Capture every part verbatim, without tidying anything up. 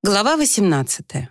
Глава восемнадцатая.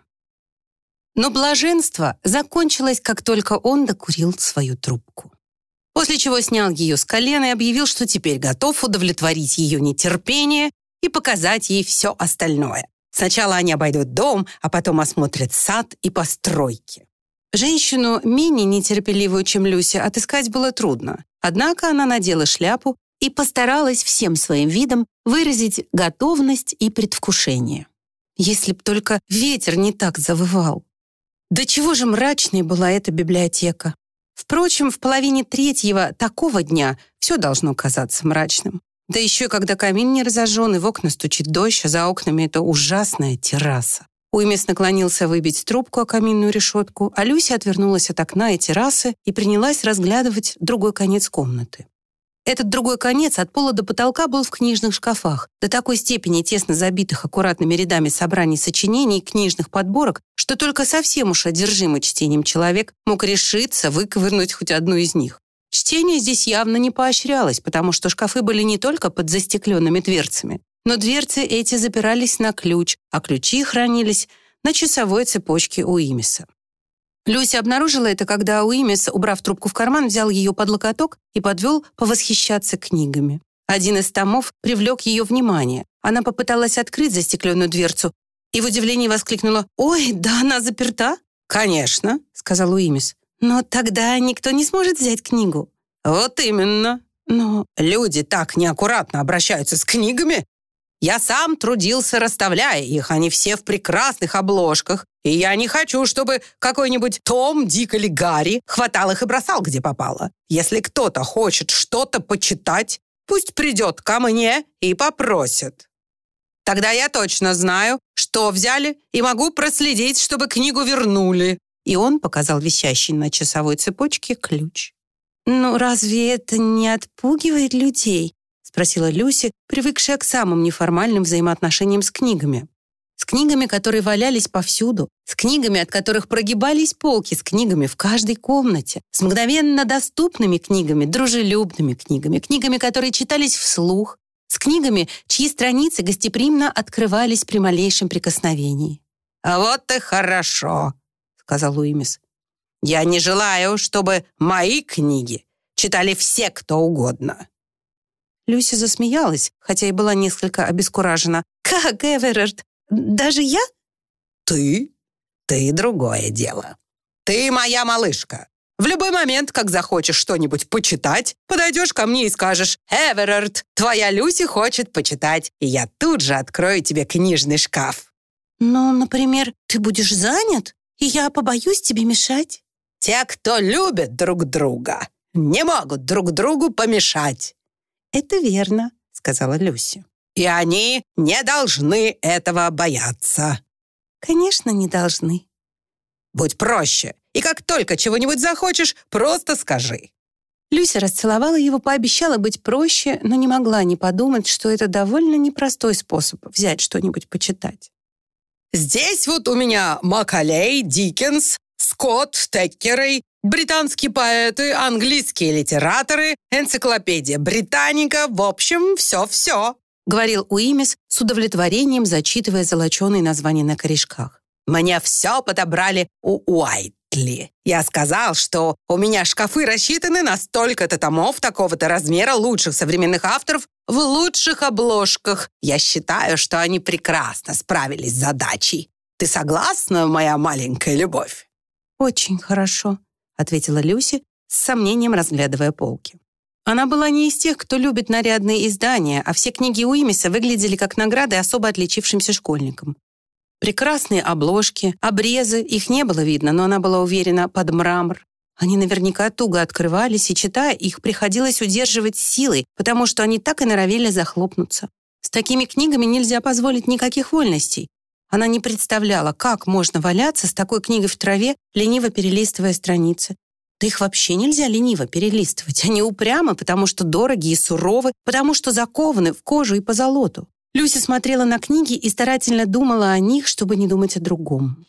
Но блаженство закончилось, как только он докурил свою трубку. После чего снял ее с колена и объявил, что теперь готов удовлетворить ее нетерпение и показать ей все остальное. Сначала они обойдут дом, а потом осмотрят сад и постройки. Женщину, менее нетерпеливую, чем Люси, отыскать было трудно. Однако она надела шляпу и постаралась всем своим видом выразить готовность и предвкушение. Если б только ветер не так завывал. До чего же мрачной была эта библиотека. Впрочем, в половине третьего такого дня все должно казаться мрачным. Да еще когда камин не разожжен и в окна стучит дождь, а за окнами это ужасная терраса. Уимес наклонился выбить трубку о каминную решетку, а Люся отвернулась от окна и террасы и принялась разглядывать другой конец комнаты. Этот другой конец от пола до потолка был в книжных шкафах, до такой степени тесно забитых аккуратными рядами собраний сочинений и книжных подборок, что только совсем уж одержимый чтением человек мог решиться выковырнуть хоть одну из них. Чтение здесь явно не поощрялось, потому что шкафы были не только под застекленными дверцами, но дверцы эти запирались на ключ, а ключи хранились на часовой цепочке Уимеса. Люся обнаружила это, когда Уимес, убрав трубку в карман, взял ее под локоток и подвел повосхищаться книгами. Один из томов привлек ее внимание. Она попыталась открыть застекленную дверцу и в удивлении воскликнула: «Ой, да она заперта!» «Конечно», — сказал Уимес. «Но тогда никто не сможет взять книгу». «Вот именно. Но люди так неаккуратно обращаются с книгами. Я сам трудился, расставляя их, они все в прекрасных обложках, и я не хочу, чтобы какой-нибудь Том, Дик или Гарри хватал их и бросал, где попало. Если кто-то хочет что-то почитать, пусть придет ко мне и попросит. Тогда я точно знаю, что взяли, и могу проследить, чтобы книгу вернули». И он показал висящий на часовой цепочке ключ. «Ну, разве это не отпугивает людей?» — спросила Люси, привыкшая к самым неформальным взаимоотношениям с книгами. С книгами, которые валялись повсюду, с книгами, от которых прогибались полки, с книгами в каждой комнате, с мгновенно доступными книгами, дружелюбными книгами, книгами, которые читались вслух, с книгами, чьи страницы гостеприимно открывались при малейшем прикосновении. «А вот и хорошо», — сказал Уимес. «Я не желаю, чтобы мои книги читали все, кто угодно». Люся засмеялась, хотя и была несколько обескуражена. «Как, Эверард? Даже я?» «Ты? Ты другое дело. Ты моя малышка. В любой момент, как захочешь что-нибудь почитать, подойдешь ко мне и скажешь: «Эверард, твоя Люси хочет почитать», и я тут же открою тебе книжный шкаф». «Но, например, ты будешь занят, и я побоюсь тебе мешать». «Те, кто любит друг друга, не могут друг другу помешать». «Это верно», — сказала Люси. «И они не должны этого бояться». «Конечно, не должны». «Будь проще, и как только чего-нибудь захочешь, просто скажи». Люся расцеловала его, пообещала быть проще, но не могла не подумать, что это довольно непростой способ взять что-нибудь почитать. «Здесь вот у меня Макалей, Диккенс, Скотт, Теккерей, британские поэты, английские литераторы, энциклопедия Британика, в общем, все-все», — говорил Уимес с удовлетворением, зачитывая золоченые названия на корешках. «Мне все подобрали у Уайтли. Я сказал, что у меня шкафы рассчитаны на столько-то томов такого-то размера лучших современных авторов в лучших обложках. Я считаю, что они прекрасно справились с задачей. Ты согласна, моя маленькая любовь?» «Очень хорошо», — ответила Люси, с сомнением разглядывая полки. Она была не из тех, кто любит нарядные издания, а все книги Уимеса выглядели как награды особо отличившимся школьникам. Прекрасные обложки, обрезы, их не было видно, но она была уверена, под мрамор. Они наверняка туго открывались, и, читая их, приходилось удерживать силой, потому что они так и норовили захлопнуться. С такими книгами нельзя позволить никаких вольностей. Она не представляла, как можно валяться с такой книгой в траве, лениво перелистывая страницы. Да их вообще нельзя лениво перелистывать. Они упрямы, потому что дороги и суровы, потому что закованы в кожу и позолоту. Люся смотрела на книги и старательно думала о них, чтобы не думать о другом.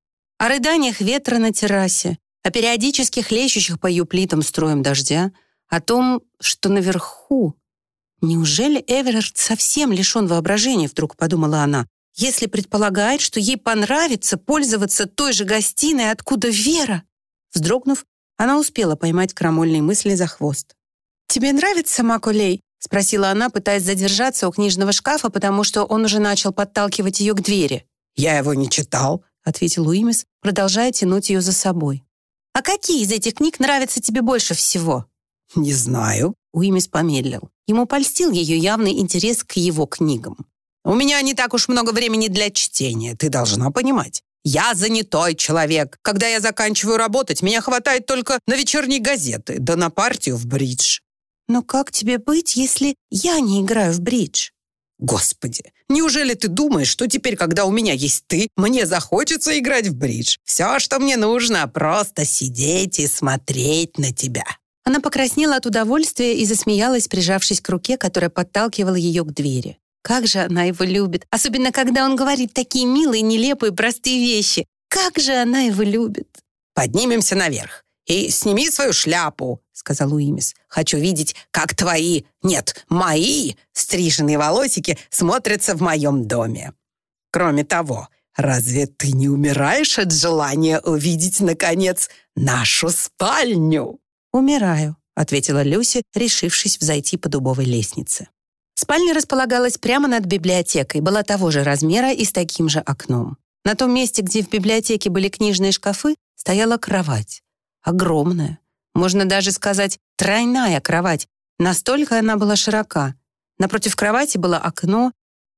О рыданиях ветра на террасе, о периодически хлещущих по ее плитам струям дождя, о том, что наверху. Неужели Эверард совсем лишен воображения, вдруг подумала она. если предполагает, что ей понравится пользоваться той же гостиной, откуда Вера? Вздрогнув, она успела поймать крамольные мысли за хвост. «Тебе нравится Маколей?» — спросила она, пытаясь задержаться у книжного шкафа, потому что он уже начал подталкивать ее к двери. «Я его не читал», — ответил Уимис, продолжая тянуть ее за собой. «А какие из этих книг нравятся тебе больше всего?» «Не знаю». Уимис помедлил. Ему польстил ее явный интерес к его книгам. «У меня не так уж много времени для чтения, ты должна понимать. Я занятой человек. Когда я заканчиваю работать, меня хватает только на вечерние газеты, да на партию в бридж». «Но как тебе быть, если я не играю в бридж?» «Господи, неужели ты думаешь, что теперь, когда у меня есть ты, мне захочется играть в бридж? Все, что мне нужно, просто сидеть и смотреть на тебя». Она покраснела от удовольствия и засмеялась, прижавшись к руке, которая подталкивала ее к двери. Как же она его любит, особенно когда он говорит такие милые, нелепые, простые вещи. Как же она его любит. «Поднимемся наверх и сними свою шляпу», — сказал Уимис. «Хочу видеть, как твои, нет, мои стриженные волосики смотрятся в моем доме. Кроме того, разве ты не умираешь от желания увидеть, наконец, нашу спальню?» «Умираю», — ответила Люси, решившись взойти по дубовой лестнице. Спальня располагалась прямо над библиотекой, была того же размера и с таким же окном. На том месте, где в библиотеке были книжные шкафы, стояла кровать. Огромная, можно даже сказать, тройная кровать. Настолько она была широка. Напротив кровати было окно.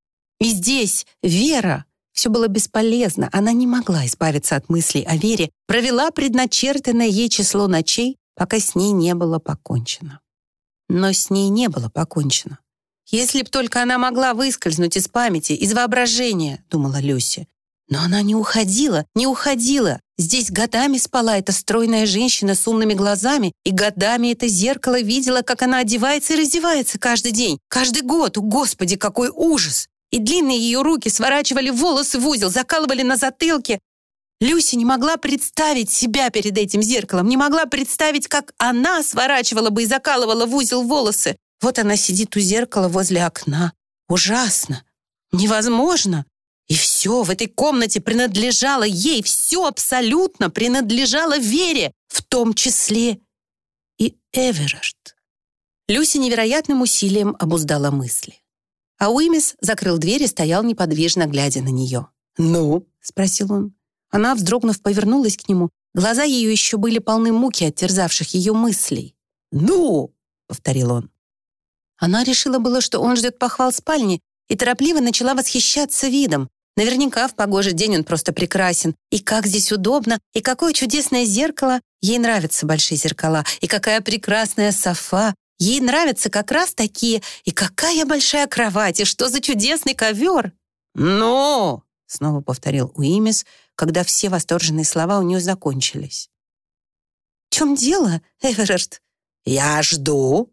И здесь Вера. Все было бесполезно. Она не могла избавиться от мыслей о Вере, провела предначертанное ей число ночей, пока с ней не было покончено. Но с ней не было покончено. Если б только она могла выскользнуть из памяти, из воображения, думала Люси. Но она не уходила, не уходила. Здесь годами спала эта стройная женщина с умными глазами, и годами это зеркало видела, как она одевается и раздевается каждый день, каждый год. О, Господи, какой ужас! И длинные ее руки сворачивали волосы в узел, закалывали на затылке. Люси не могла представить себя перед этим зеркалом, не могла представить, как она сворачивала бы и закалывала в узел волосы. Вот она сидит у зеркала возле окна. Ужасно! Невозможно! И все в этой комнате принадлежало ей, все абсолютно принадлежало Вере, в том числе и Эверард. Люси невероятным усилием обуздала мысли. А Уимис закрыл дверь и стоял неподвижно, глядя на нее. «Ну?» — спросил он. Она, вздрогнув, повернулась к нему. Глаза ее еще были полны муки от терзавших ее мыслей. «Ну?» — повторил он. Она решила было, что он ждет похвал спальни, и торопливо начала восхищаться видом. Наверняка в погожий день он просто прекрасен. И как здесь удобно, и какое чудесное зеркало. Ей нравятся большие зеркала, и какая прекрасная софа. Ей нравятся как раз такие, и какая большая кровать, и что за чудесный ковер. «Ну?» — снова повторил Уимис, когда все восторженные слова у нее закончились. «В чем дело, Эверард?» «Я жду».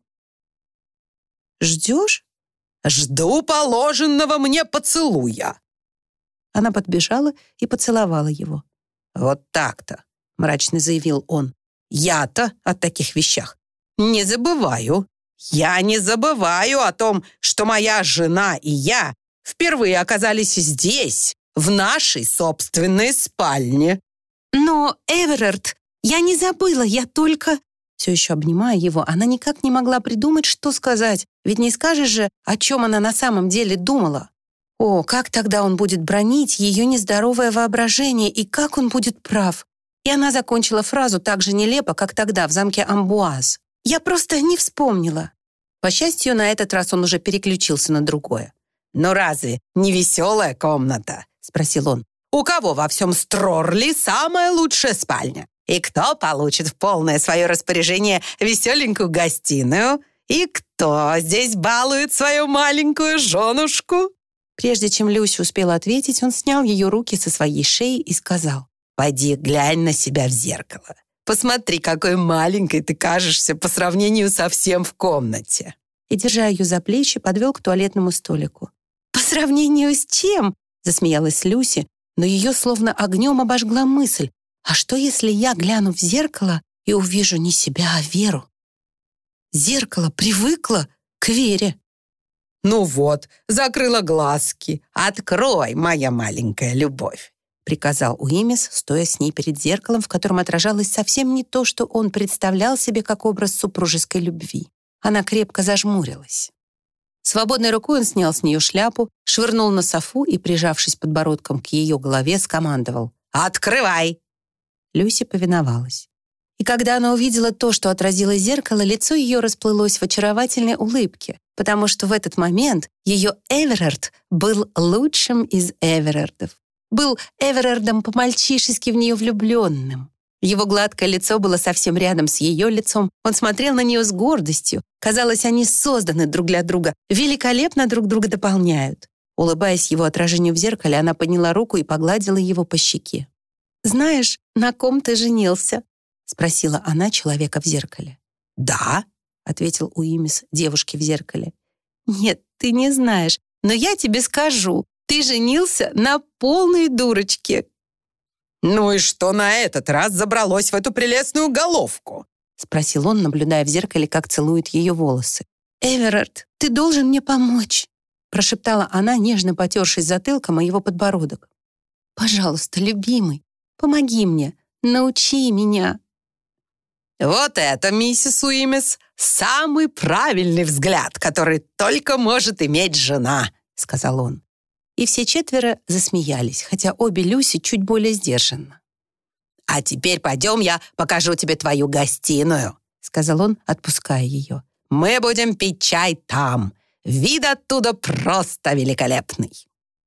«Ждешь?» «Жду положенного мне поцелуя». Она подбежала и поцеловала его. «Вот так-то», — мрачно заявил он. «Я-то о таких вещах не забываю. Я не забываю о том, что моя жена и я впервые оказались здесь, в нашей собственной спальне». «Но, Эверард, я не забыла, я только...» Все еще обнимая его, она никак не могла придумать, что сказать. Ведь не скажешь же, о чем она на самом деле думала. О, как тогда он будет бранить ее нездоровое воображение, и как он будет прав. И она закончила фразу так же нелепо, как тогда в замке Амбуаз. «Я просто не вспомнила». По счастью, на этот раз он уже переключился на другое. «Ну разве не веселая комната?» — спросил он. «У кого во всем Строрли самая лучшая спальня? И кто получит в полное свое распоряжение веселенькую гостиную? И кто здесь балует свою маленькую женушку?» Прежде чем Люся успела ответить, он снял ее руки со своей шеи и сказал: «Пойди глянь на себя в зеркало. Посмотри, какой маленькой ты кажешься по сравнению со всем в комнате». И, держа ее за плечи, подвел к туалетному столику. «По сравнению с чем?» — засмеялась Люси, но ее словно огнем обожгла мысль. «А что, если я гляну в зеркало и увижу не себя, а Веру?» Зеркало привыкло к Вере. Ну вот, закрыла глазки. Открой, моя маленькая любовь», — приказал Уимис, стоя с ней перед зеркалом, в котором отражалось совсем не то, что он представлял себе как образ супружеской любви. Она крепко зажмурилась. Свободной рукой он снял с нее шляпу, швырнул на софу и, прижавшись подбородком к ее голове, скомандовал: «Открывай!» Люси повиновалась. И когда она увидела то, что отразило зеркало, лицо ее расплылось в очаровательной улыбке, потому что в этот момент ее Эверард был лучшим из Эверардов. Был Эверардом по-мальчишески в нее влюбленным. Его гладкое лицо было совсем рядом с ее лицом. Он смотрел на нее с гордостью. Казалось, они созданы друг для друга, великолепно друг друга дополняют. Улыбаясь его отражению в зеркале, она подняла руку и погладила его по щеке. «Знаешь, на ком ты женился?» — спросила она человека в зеркале. «Да», — ответил Уимис девушке в зеркале. «Нет, ты не знаешь, но я тебе скажу. Ты женился на полной дурочке». «Ну и что на этот раз забралось в эту прелестную головку?» — спросил он, наблюдая в зеркале, как целует ее волосы. «Эверард, ты должен мне помочь», — прошептала она, нежно потершись затылком о его подбородок. «Пожалуйста, любимый, помоги мне, научи меня». «Вот это, миссис Уимис, самый правильный взгляд, который только может иметь жена», — сказал он. И все четверо засмеялись, хотя обе Люси чуть более сдержанно. «А теперь пойдем, я покажу тебе твою гостиную», — сказал он, отпуская ее. «Мы будем пить чай там. Вид оттуда просто великолепный».